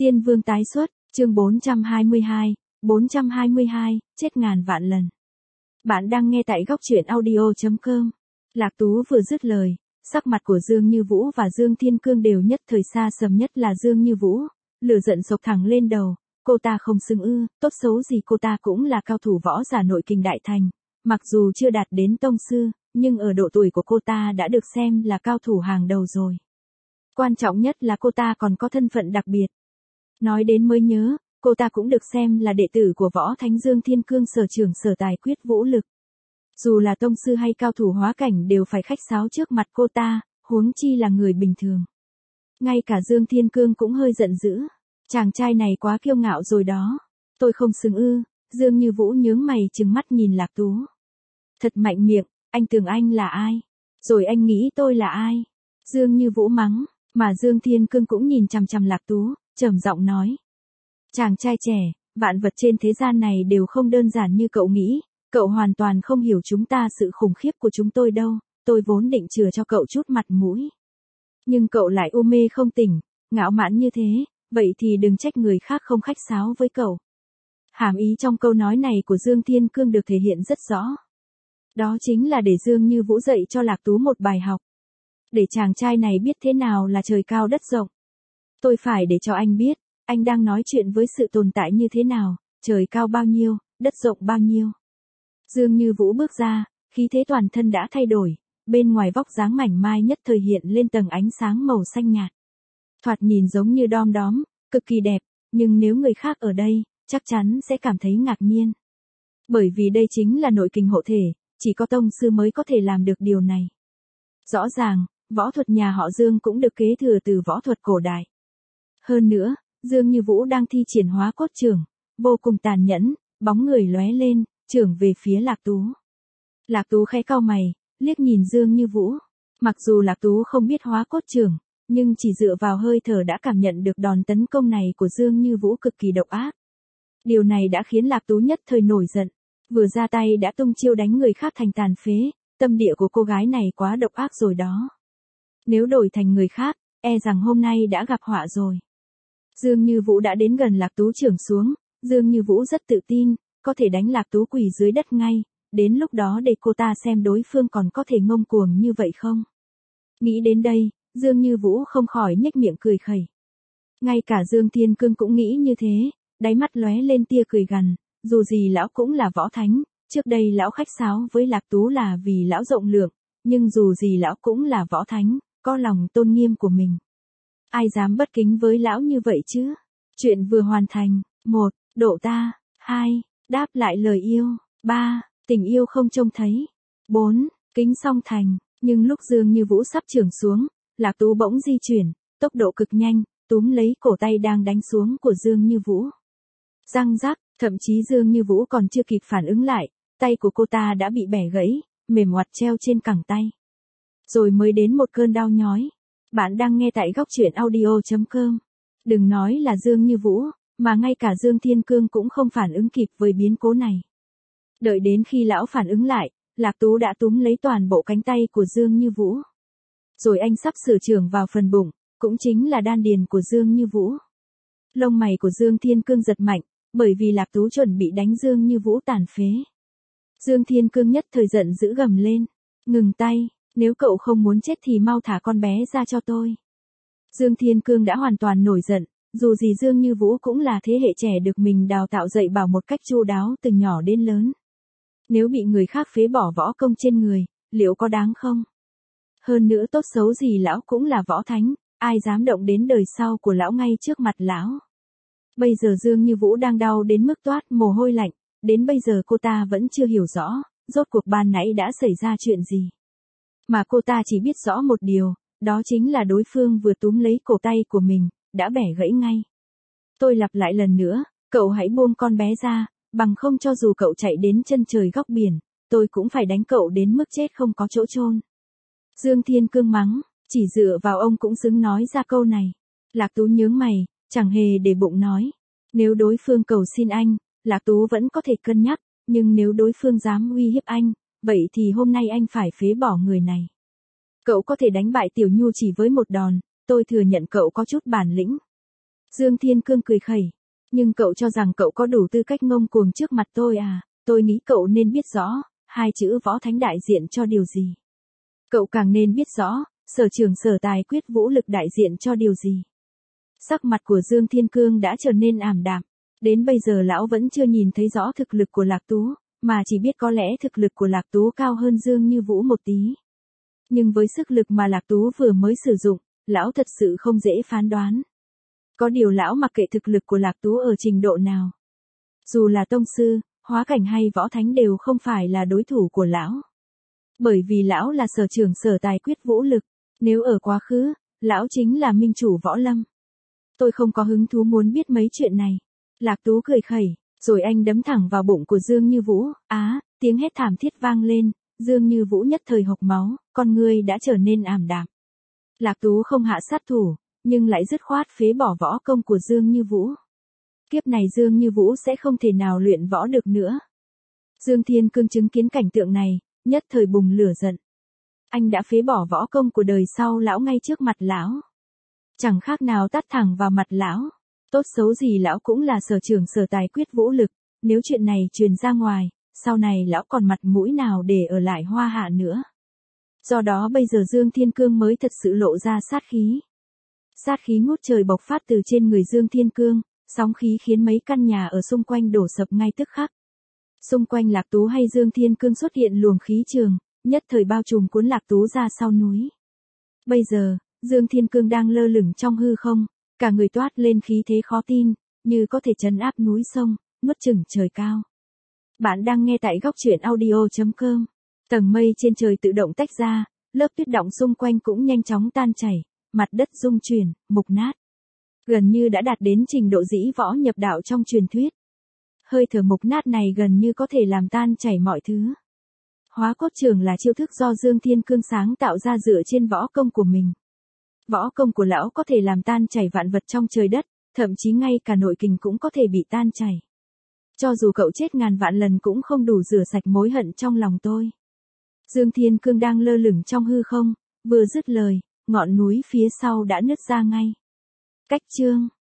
Tiên Vương tái xuất, chương 422, chết ngàn vạn lần. Bạn đang nghe tại góc truyện audio.com. Lạc Tú vừa dứt lời, sắc mặt của Dương Như Vũ và Dương Thiên Cương đều nhất thời xa sầm, nhất là Dương Như Vũ, lửa giận sộc thẳng lên đầu, cô ta không xứng ư, tốt xấu gì cô ta cũng là cao thủ võ giả nội kình đại thành, mặc dù chưa đạt đến tông sư, nhưng ở độ tuổi của cô ta đã được xem là cao thủ hàng đầu rồi. Quan trọng nhất là cô ta còn có thân phận đặc biệt. Nói đến mới nhớ, cô ta cũng được xem là đệ tử của Võ Thánh Dương Thiên Cương sở trưởng sở tài quyết vũ lực. Dù là tông sư hay cao thủ hóa cảnh đều phải khách sáo trước mặt cô ta, huống chi là người bình thường. Ngay cả Dương Thiên Cương cũng hơi giận dữ. Chàng trai này quá kiêu ngạo rồi đó. Tôi không xứng ư. Dương Như Vũ nhướng mày trừng mắt nhìn Lạc Tú. Thật mạnh miệng, anh tưởng anh là ai? Rồi anh nghĩ tôi là ai? Dương Như Vũ mắng, mà Dương Thiên Cương cũng nhìn chằm chằm Lạc Tú, trầm giọng nói. Chàng trai trẻ, vạn vật trên thế gian này đều không đơn giản như cậu nghĩ, cậu hoàn toàn không hiểu chúng ta sự khủng khiếp của chúng tôi đâu, tôi vốn định chừa cho cậu chút mặt mũi. Nhưng cậu lại u mê không tỉnh, ngạo mạn như thế, vậy thì đừng trách người khác không khách sáo với cậu. Hàm ý trong câu nói này của Dương Thiên Cương được thể hiện rất rõ. Đó chính là để Dương Như Vũ dạy cho Lạc Tú một bài học. Để chàng trai này biết thế nào là trời cao đất rộng. Tôi phải để cho anh biết, anh đang nói chuyện với sự tồn tại như thế nào, trời cao bao nhiêu, đất rộng bao nhiêu. Dương Như Vũ bước ra, khí thế toàn thân đã thay đổi, bên ngoài vóc dáng mảnh mai nhất thời hiện lên tầng ánh sáng màu xanh nhạt. Thoạt nhìn giống như đom đóm, cực kỳ đẹp, nhưng nếu người khác ở đây, chắc chắn sẽ cảm thấy ngạc nhiên. Bởi vì đây chính là nội kình hộ thể, chỉ có tông sư mới có thể làm được điều này. Rõ ràng, võ thuật nhà họ Dương cũng được kế thừa từ võ thuật cổ đại. Hơn nữa, Dương Như Vũ đang thi triển hóa cốt chưởng, vô cùng tàn nhẫn, bóng người lóe lên, chưởng về phía Lạc Tú. Lạc Tú khẽ cau mày, liếc nhìn Dương Như Vũ. Mặc dù Lạc Tú không biết hóa cốt chưởng, nhưng chỉ dựa vào hơi thở đã cảm nhận được đòn tấn công này của Dương Như Vũ cực kỳ độc ác. Điều này đã khiến Lạc Tú nhất thời nổi giận, vừa ra tay đã tung chiêu đánh người khác thành tàn phế, tâm địa của cô gái này quá độc ác rồi đó. Nếu đổi thành người khác, e rằng hôm nay đã gặp họa rồi. Dương Như Vũ đã đến gần Lạc Tú chưởng xuống, Dương Như Vũ rất tự tin, có thể đánh Lạc Tú quỳ dưới đất ngay, đến lúc đó để cô ta xem đối phương còn có thể ngông cuồng như vậy không. Nghĩ đến đây, Dương Như Vũ không khỏi nhếch miệng cười khẩy. Ngay cả Dương Thiên Cương cũng nghĩ như thế, đáy mắt lóe lên tia cười gằn, dù gì lão cũng là võ thánh, trước đây lão khách sáo với Lạc Tú là vì lão rộng lượng, nhưng dù gì lão cũng là võ thánh, có lòng tôn nghiêm của mình. Ai dám bất kính với lão như vậy chứ? Chuyện vừa hoàn thành. 1. Độ ta. 2. Đáp lại lời yêu. 3. Tình yêu không trông thấy. 4. Kính song thành. Nhưng lúc Dương Như Vũ sắp chưởng xuống, Lạc Tú bỗng di chuyển, tốc độ cực nhanh, túm lấy cổ tay đang đánh xuống của Dương Như Vũ. Răng rắc, thậm chí Dương Như Vũ còn chưa kịp phản ứng lại, tay của cô ta đã bị bẻ gãy, mềm oặt treo trên cẳng tay. Rồi mới đến một cơn đau nhói. Bạn đang nghe tại góc truyện audio.com. Đừng nói là Dương Như Vũ, mà ngay cả Dương Thiên Cương cũng không phản ứng kịp với biến cố này. Đợi đến khi lão phản ứng lại, Lạc Tú đã túm lấy toàn bộ cánh tay của Dương Như Vũ. Rồi anh sắp sửa chưởng vào phần bụng, cũng chính là đan điền của Dương Như Vũ. Lông mày của Dương Thiên Cương giật mạnh, bởi vì Lạc Tú chuẩn bị đánh Dương Như Vũ tàn phế. Dương Thiên Cương nhất thời giận dữ gầm lên. Ngừng tay, nếu cậu không muốn chết thì mau thả con bé ra cho tôi. Dương Thiên Cương đã hoàn toàn nổi giận, dù gì Dương Như Vũ cũng là thế hệ trẻ được mình đào tạo dạy bảo một cách chu đáo từ nhỏ đến lớn. Nếu bị người khác phế bỏ võ công trên người, liệu có đáng không? Hơn nữa tốt xấu gì lão cũng là võ thánh, ai dám động đến đời sau của lão ngay trước mặt lão. Bây giờ Dương Như Vũ đang đau đến mức toát mồ hôi lạnh, đến bây giờ cô ta vẫn chưa hiểu rõ, rốt cuộc ban nãy đã xảy ra chuyện gì. Mà cô ta chỉ biết rõ một điều, đó chính là đối phương vừa túm lấy cổ tay của mình, đã bẻ gãy ngay. Tôi lặp lại lần nữa, cậu hãy buông con bé ra, bằng không cho dù cậu chạy đến chân trời góc biển, tôi cũng phải đánh cậu đến mức chết không có chỗ chôn. Dương Thiên Cương mắng, chỉ dựa vào ông cũng xứng nói ra câu này. Lạc Tú nhướng mày, chẳng hề để bụng nói. Nếu đối phương cầu xin anh, Lạc Tú vẫn có thể cân nhắc, nhưng nếu đối phương dám uy hiếp anh, vậy thì hôm nay anh phải phế bỏ người này. Cậu có thể đánh bại Tiểu Nhu chỉ với một đòn, tôi thừa nhận cậu có chút bản lĩnh. Dương Thiên Cương cười khẩy. Nhưng cậu cho rằng cậu có đủ tư cách ngông cuồng trước mặt tôi à? Tôi nghĩ cậu nên biết rõ, hai chữ võ thánh đại diện cho điều gì. Cậu càng nên biết rõ, sở trường sở tài quyết vũ lực đại diện cho điều gì. Sắc mặt của Dương Thiên Cương đã trở nên ảm đạm. Đến bây giờ lão vẫn chưa nhìn thấy rõ thực lực của Lạc Tú, mà chỉ biết có lẽ thực lực của Lạc Tú cao hơn Dương Như Vũ một tí. Nhưng với sức lực mà Lạc Tú vừa mới sử dụng, lão thật sự không dễ phán đoán. Có điều lão mặc kệ thực lực của Lạc Tú ở trình độ nào. Dù là tông sư, hóa cảnh hay võ thánh đều không phải là đối thủ của lão. Bởi vì lão là sở trường sở tài quyết vũ lực, nếu ở quá khứ, lão chính là minh chủ võ lâm. Tôi không có hứng thú muốn biết mấy chuyện này. Lạc Tú cười khẩy, rồi anh đấm thẳng vào bụng của Dương Như Vũ. Tiếng hét thảm thiết vang lên, Dương Như Vũ nhất thời hộc máu, con người đã trở nên ảm đạm. Lạc Tú không hạ sát thủ, nhưng lại dứt khoát phế bỏ võ công của Dương Như Vũ. Kiếp này Dương Như Vũ sẽ không thể nào luyện võ được nữa. Dương Thiên Cương chứng kiến cảnh tượng này, nhất thời bùng lửa giận. Anh đã phế bỏ võ công của đời sau lão ngay trước mặt lão. Chẳng khác nào tát thẳng vào mặt lão. Tốt xấu gì lão cũng là sở trường sở tài quyết vũ lực, nếu chuyện này truyền ra ngoài, sau này lão còn mặt mũi nào để ở lại Hoa Hạ nữa. Do đó bây giờ Dương Thiên Cương mới thật sự lộ ra sát khí. Sát khí ngút trời bộc phát từ trên người Dương Thiên Cương, sóng khí khiến mấy căn nhà ở xung quanh đổ sập ngay tức khắc. Xung quanh Lạc Tú hay Dương Thiên Cương xuất hiện luồng khí trường, nhất thời bao trùm cuốn Lạc Tú ra sau núi. Bây giờ, Dương Thiên Cương đang lơ lửng trong hư không, cả người toát lên khí thế khó tin, như có thể trấn áp núi sông, nuốt chửng trời cao. Bạn đang nghe tại góc truyện audio.com. Tầng mây trên trời tự động tách ra, lớp tuyết đọng xung quanh cũng nhanh chóng tan chảy, mặt đất rung chuyển, mục nát. Gần như đã đạt đến trình độ dĩ võ nhập đạo trong truyền thuyết. Hơi thở mục nát này gần như có thể làm tan chảy mọi thứ. Hóa cốt trường là chiêu thức do Dương Thiên Cương sáng tạo ra dựa trên võ công của mình. Võ công của lão có thể làm tan chảy vạn vật trong trời đất, thậm chí ngay cả nội kình cũng có thể bị tan chảy. Cho dù cậu chết ngàn vạn lần cũng không đủ rửa sạch mối hận trong lòng tôi. Dương Thiên Cương đang lơ lửng trong hư không, vừa dứt lời, ngọn núi phía sau đã nứt ra ngay. Cách chương